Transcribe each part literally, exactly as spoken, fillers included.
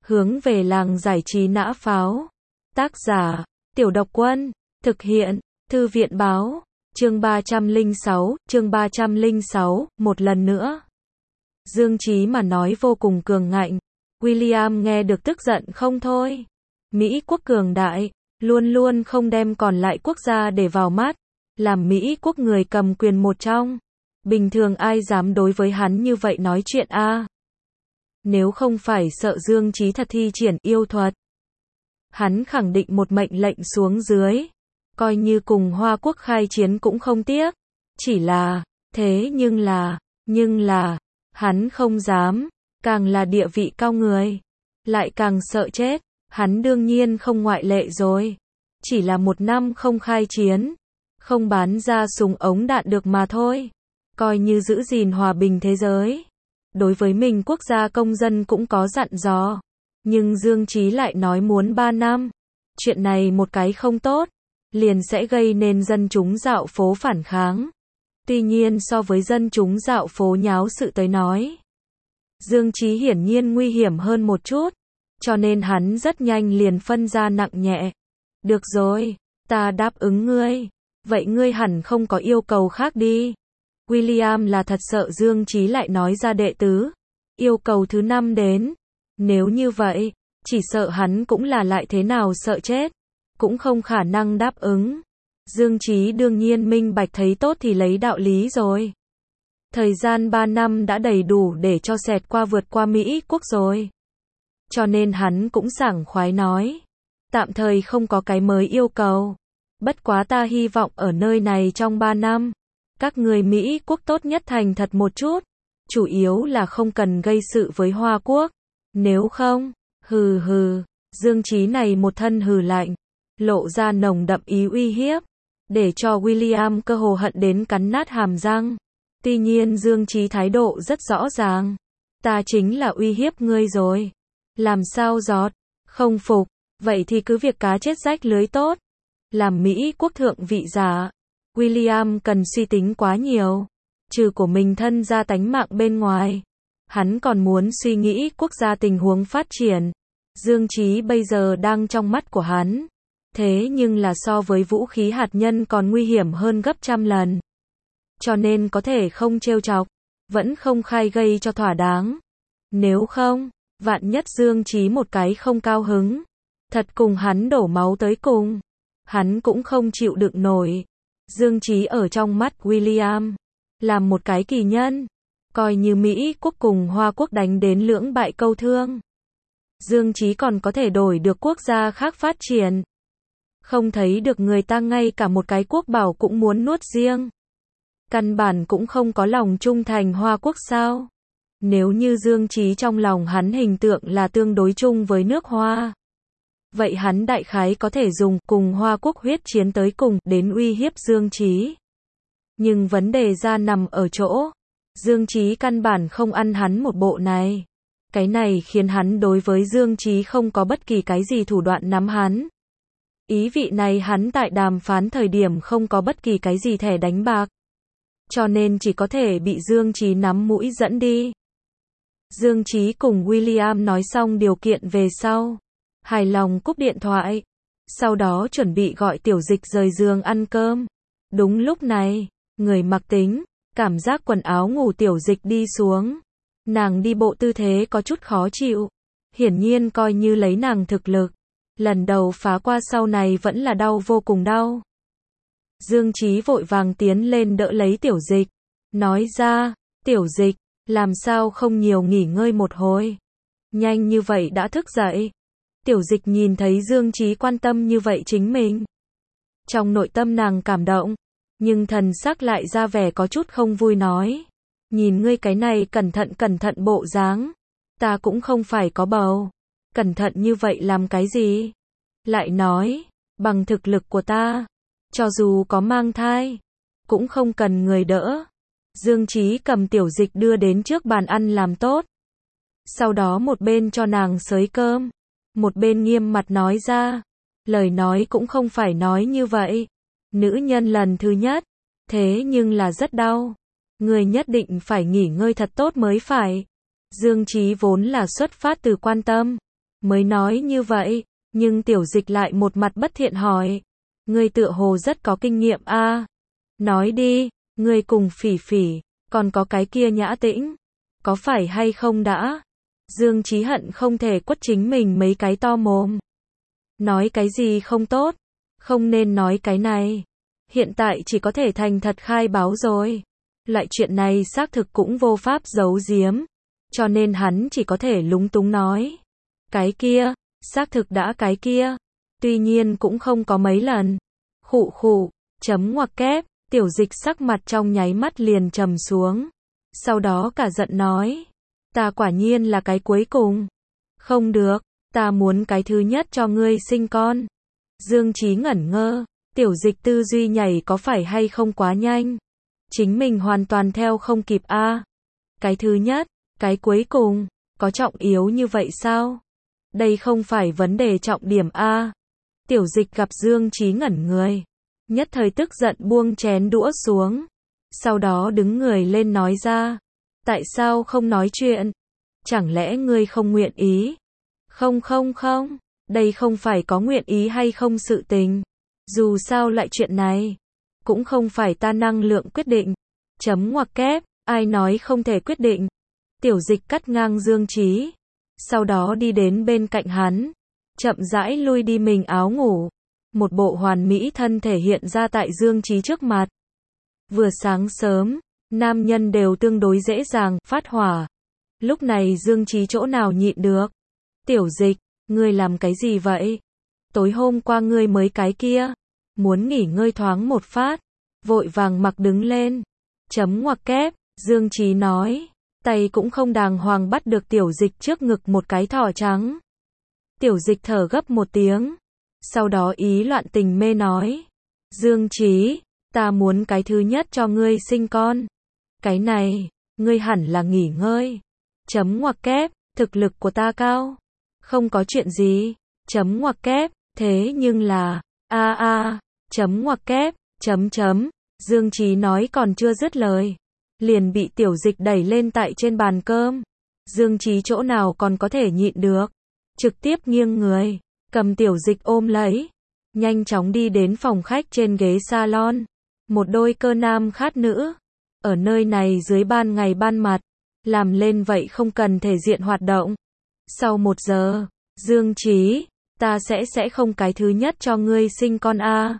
Hướng về làng giải trí nã pháo. Tác giả, Tiểu Độc Quân. Thực hiện, Thư viện báo. Chương ba trăm lẻ sáu, chương ba trăm lẻ sáu, một lần nữa. Dương Chí mà nói vô cùng cường ngạnh. William nghe được tức giận không thôi. Mỹ quốc cường đại, luôn luôn không đem còn lại quốc gia để vào mắt. Làm Mỹ quốc người cầm quyền một trong. Bình thường ai dám đối với hắn như vậy nói chuyện a? À? Nếu không phải sợ Dương Chí thật thi triển yêu thuật, hắn khẳng định một mệnh lệnh xuống dưới. Coi như cùng Hoa quốc khai chiến cũng không tiếc. Chỉ là, thế nhưng là, nhưng là, hắn không dám, càng là địa vị cao người, lại càng sợ chết. Hắn đương nhiên không ngoại lệ rồi. Chỉ là một năm không khai chiến, không bán ra súng ống đạn được mà thôi. Coi như giữ gìn hòa bình thế giới. Đối với mình quốc gia công dân cũng có dặn dò. Nhưng Dương Chí lại nói muốn ba năm. Chuyện này một cái không tốt, liền sẽ gây nên dân chúng dạo phố phản kháng. Tuy nhiên so với dân chúng dạo phố nháo sự tới nói, Dương Chí hiển nhiên nguy hiểm hơn một chút. Cho nên hắn rất nhanh liền phân ra nặng nhẹ. Được rồi, ta đáp ứng ngươi. Vậy ngươi hẳn không có yêu cầu khác đi. William là thật sợ Dương Chí lại nói ra đệ tứ yêu cầu thứ năm đến. Nếu như vậy, chỉ sợ hắn cũng là lại thế nào sợ chết, cũng không khả năng đáp ứng. Dương Chí đương nhiên minh bạch thấy tốt thì lấy đạo lý rồi. Thời gian ba năm đã đầy đủ để cho xẹt qua vượt qua Mỹ quốc rồi. Cho nên hắn cũng sảng khoái nói. Tạm thời không có cái mới yêu cầu. Bất quá ta hy vọng ở nơi này trong ba năm. Các người Mỹ quốc tốt nhất thành thật một chút. Chủ yếu là không cần gây sự với Hoa quốc. Nếu không, hừ hừ. Dương Chí này một thân hừ lạnh. Lộ ra nồng đậm ý uy hiếp. Để cho William cơ hồ hận đến cắn nát hàm răng. Tuy nhiên Dương Chí thái độ rất rõ ràng. Ta chính là uy hiếp ngươi rồi. Làm sao giọt? Không phục. Vậy thì cứ việc cá chết rách lưới tốt. Làm Mỹ quốc thượng vị giả, William cần suy tính quá nhiều. Trừ của mình thân ra tánh mạng bên ngoài, hắn còn muốn suy nghĩ quốc gia tình huống phát triển. Dương Chí bây giờ đang trong mắt của hắn. Thế nhưng là so với vũ khí hạt nhân còn nguy hiểm hơn gấp trăm lần. Cho nên có thể không trêu chọc, vẫn không khai gây cho thỏa đáng. Nếu không, vạn nhất Dương Chí một cái không cao hứng, thật cùng hắn đổ máu tới cùng, hắn cũng không chịu đựng nổi. Dương Chí ở trong mắt William, làm một cái kỳ nhân, coi như Mỹ quốc cùng Hoa quốc đánh đến lưỡng bại câu thương. Dương Chí còn có thể đổi được quốc gia khác phát triển. Không thấy được người ta ngay cả một cái quốc bảo cũng muốn nuốt riêng. Căn bản cũng không có lòng trung thành Hoa quốc sao. Nếu như Dương Chí trong lòng hắn hình tượng là tương đối chung với nước Hoa, vậy hắn đại khái có thể dùng cùng Hoa quốc huyết chiến tới cùng đến uy hiếp Dương Chí. Nhưng vấn đề ra nằm ở chỗ, Dương Chí căn bản không ăn hắn một bộ này. Cái này khiến hắn đối với Dương Chí không có bất kỳ cái gì thủ đoạn nắm hắn. Ý vị này hắn tại đàm phán thời điểm không có bất kỳ cái gì thẻ đánh bạc. Cho nên chỉ có thể bị Dương Chí nắm mũi dẫn đi. Dương Chí cùng William nói xong điều kiện về sau. Hài lòng cúp điện thoại. Sau đó chuẩn bị gọi Tiểu Dịch rời giường ăn cơm. Đúng lúc này, người mặc tính, cảm giác quần áo ngủ Tiểu Dịch đi xuống. Nàng đi bộ tư thế có chút khó chịu. Hiển nhiên coi như lấy nàng thực lực. Lần đầu phá qua sau này vẫn là đau vô cùng đau. Dương Chí vội vàng tiến lên đỡ lấy Tiểu Dịch. Nói ra, Tiểu Dịch, làm sao không nhiều nghỉ ngơi một hồi. Nhanh như vậy đã thức dậy. Tiểu Dịch nhìn thấy Dương Chí quan tâm như vậy chính mình. Trong nội tâm nàng cảm động. Nhưng thần sắc lại ra vẻ có chút không vui nói. Nhìn ngươi cái này cẩn thận cẩn thận bộ dáng. Ta cũng không phải có bầu. Cẩn thận như vậy làm cái gì? Lại nói, bằng thực lực của ta, cho dù có mang thai, cũng không cần người đỡ. Dương Chí cầm Tiểu Dịch đưa đến trước bàn ăn làm tốt. Sau đó một bên cho nàng xới cơm, một bên nghiêm mặt nói ra. Lời nói cũng không phải nói như vậy. Nữ nhân lần thứ nhất, thế nhưng là rất đau. Người nhất định phải nghỉ ngơi thật tốt mới phải. Dương Chí vốn là xuất phát từ quan tâm. mới nói như vậy, nhưng Tiểu Dịch lại một mặt bất thiện hỏi. Ngươi tựa hồ rất có kinh nghiệm a. Nói đi, ngươi cùng Phỉ Phỉ, còn có cái kia Nhã Tĩnh, có phải hay không đã? Dương Chí hận không thể quất chính mình mấy cái to mồm. Nói cái gì không tốt, không nên nói cái này. Hiện tại chỉ có thể thành thật khai báo rồi. Loại chuyện này xác thực cũng vô pháp giấu giếm, cho nên hắn chỉ có thể lúng túng nói. Cái kia, xác thực đã cái kia, tuy nhiên cũng không có mấy lần. Khụ khụ, chấm ngoặc kép, Tiểu Dịch sắc mặt trong nháy mắt liền trầm xuống. Sau đó cả giận nói, ta quả nhiên là cái cuối cùng. Không được, ta muốn cái thứ nhất cho ngươi sinh con. Dương Chí ngẩn ngơ, Tiểu Dịch tư duy nhảy có phải hay không quá nhanh? Chính mình hoàn toàn theo không kịp a. À. Cái thứ nhất, cái cuối cùng, có trọng yếu như vậy sao? Đây không phải vấn đề trọng điểm a. À. Tiểu Dịch gặp Dương Chí ngẩn người, nhất thời tức giận buông chén đũa xuống, sau đó đứng người lên nói ra, tại sao không nói chuyện? Chẳng lẽ ngươi không nguyện ý? Không không không, đây không phải có nguyện ý hay không sự tình. Dù sao lại chuyện này, cũng không phải ta năng lượng quyết định. Chấm ngoặc kép, ai nói không thể quyết định. Tiểu Dịch cắt ngang Dương Chí, sau đó đi đến bên cạnh hắn, chậm rãi lui đi mình áo ngủ. Một bộ hoàn mỹ thân thể hiện ra tại Dương Chí trước mặt. Vừa sáng sớm, nam nhân đều tương đối dễ dàng phát hỏa. Lúc này Dương Chí chỗ nào nhịn được. Tiểu Dịch, ngươi làm cái gì vậy? Tối hôm qua ngươi mới cái kia, muốn nghỉ ngơi thoáng một phát, vội vàng mặc đứng lên. Chấm ngoặc kép, Dương Chí nói, tay cũng không đàng hoàng bắt được Tiểu Dịch trước ngực một cái thỏ trắng. Tiểu Dịch thở gấp một tiếng, sau đó ý loạn tình mê nói, Dương Chí, ta muốn cái thứ nhất cho ngươi sinh con. Cái này, ngươi hẳn là nghỉ ngơi. Chấm ngoặc kép, thực lực của ta cao. Không có chuyện gì. Chấm ngoặc kép, thế nhưng là, a a, chấm ngoặc kép, chấm chấm. Dương Chí nói còn chưa dứt lời, liền bị Tiểu Dịch đẩy lên tại trên bàn cơm. Dương Chí chỗ nào còn có thể nhịn được, trực tiếp nghiêng người, cầm Tiểu Dịch ôm lấy, nhanh chóng đi đến phòng khách trên ghế salon. Một đôi cơ nam khát nữ, ở nơi này dưới ban ngày ban mặt, làm lên vậy không cần thể diện hoạt động. Sau một giờ, Dương Chí, ta sẽ sẽ không cái thứ nhất cho ngươi sinh con a.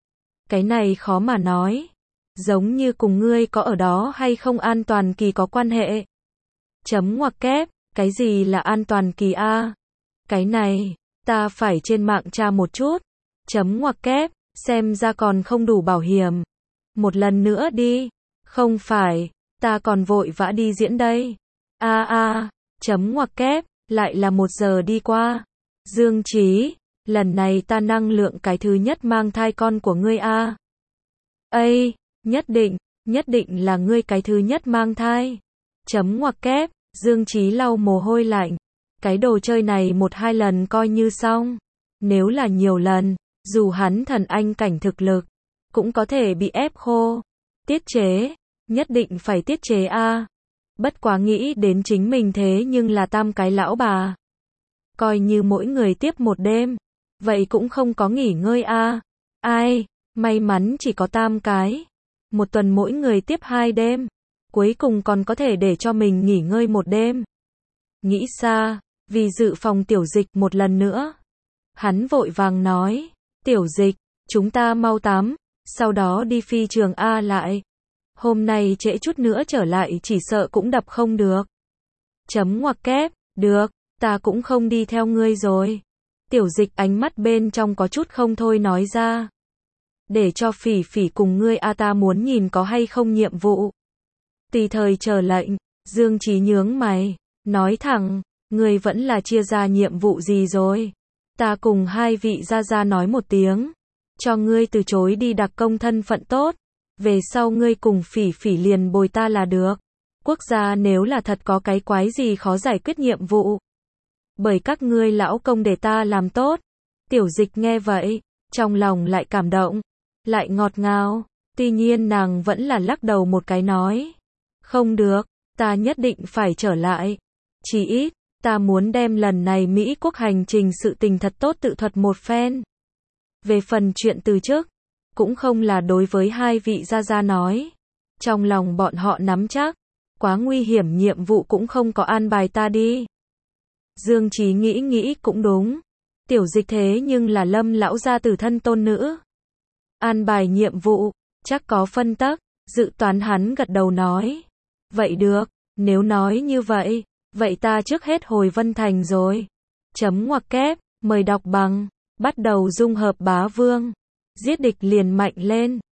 Cái này khó mà nói, giống như cùng ngươi có ở đó hay không an toàn kỳ có quan hệ. Chấm ngoặc kép, cái gì là an toàn kỳ a? Cái này, ta phải trên mạng tra một chút. Chấm ngoặc kép, xem ra còn không đủ bảo hiểm. Một lần nữa đi. Không phải, ta còn vội vã đi diễn đây. A a, chấm ngoặc kép, lại là một giờ đi qua. Dương Chí, lần này ta năng lượng cái thứ nhất mang thai con của ngươi a. Ây, nhất định, nhất định là ngươi cái thứ nhất mang thai. Chấm ngoặc kép, Dương Chí lau mồ hôi lạnh. Cái đồ chơi này một hai lần coi như xong. Nếu là nhiều lần, dù hắn thần anh cảnh thực lực, cũng có thể bị ép khô. Tiết chế, nhất định phải tiết chế a. Bất quá nghĩ đến chính mình thế nhưng là tam cái lão bà. Coi như mỗi người tiếp một đêm, vậy cũng không có nghỉ ngơi a. Ai, may mắn chỉ có tam cái. Một tuần mỗi người tiếp hai đêm, cuối cùng còn có thể để cho mình nghỉ ngơi một đêm. Nghĩ xa, vì dự phòng Tiểu Dịch một lần nữa. Hắn vội vàng nói, Tiểu Dịch, chúng ta mau tắm, sau đó đi phi trường A lại. Hôm nay trễ chút nữa trở lại chỉ sợ cũng đập không được. Chấm ngoặc kép, được, ta cũng không đi theo ngươi rồi. Tiểu Dịch ánh mắt bên trong có chút không thôi nói ra. Để cho Phỉ Phỉ cùng ngươi a, ta muốn nhìn có hay không nhiệm vụ. Tùy thời chờ lệnh. Dương Chí nhướng mày, nói thẳng, ngươi vẫn là chia ra nhiệm vụ gì rồi? Ta cùng hai vị gia gia nói một tiếng, cho ngươi từ chối đi đặc công thân phận tốt, về sau ngươi cùng Phỉ Phỉ liền bồi ta là được. Quốc gia nếu là thật có cái quái gì khó giải quyết nhiệm vụ, bởi các ngươi lão công để ta làm tốt. Tiểu Dịch nghe vậy, trong lòng lại cảm động, lại ngọt ngào, tuy nhiên nàng vẫn là lắc đầu một cái nói, không được, ta nhất định phải trở lại, chỉ ít, Ta muốn đem lần này Mỹ quốc hành trình sự tình thật tốt tự thuật một phen. Về phần chuyện từ chức, cũng không là đối với hai vị gia gia nói. Trong lòng bọn họ nắm chắc, quá nguy hiểm nhiệm vụ cũng không có an bài ta đi. Dương Chí nghĩ nghĩ cũng đúng. Tiểu Dịch thế nhưng là Lâm lão gia tử thân tôn nữ. An bài nhiệm vụ, chắc có phân tắc, dự toán hắn gật đầu nói. Vậy được, nếu nói như vậy, vậy ta trước hết hồi Vân Thành rồi. Chấm ngoặc kép, mời đọc bằng, bắt đầu dung hợp bá vương. Giết địch liền mạnh lên.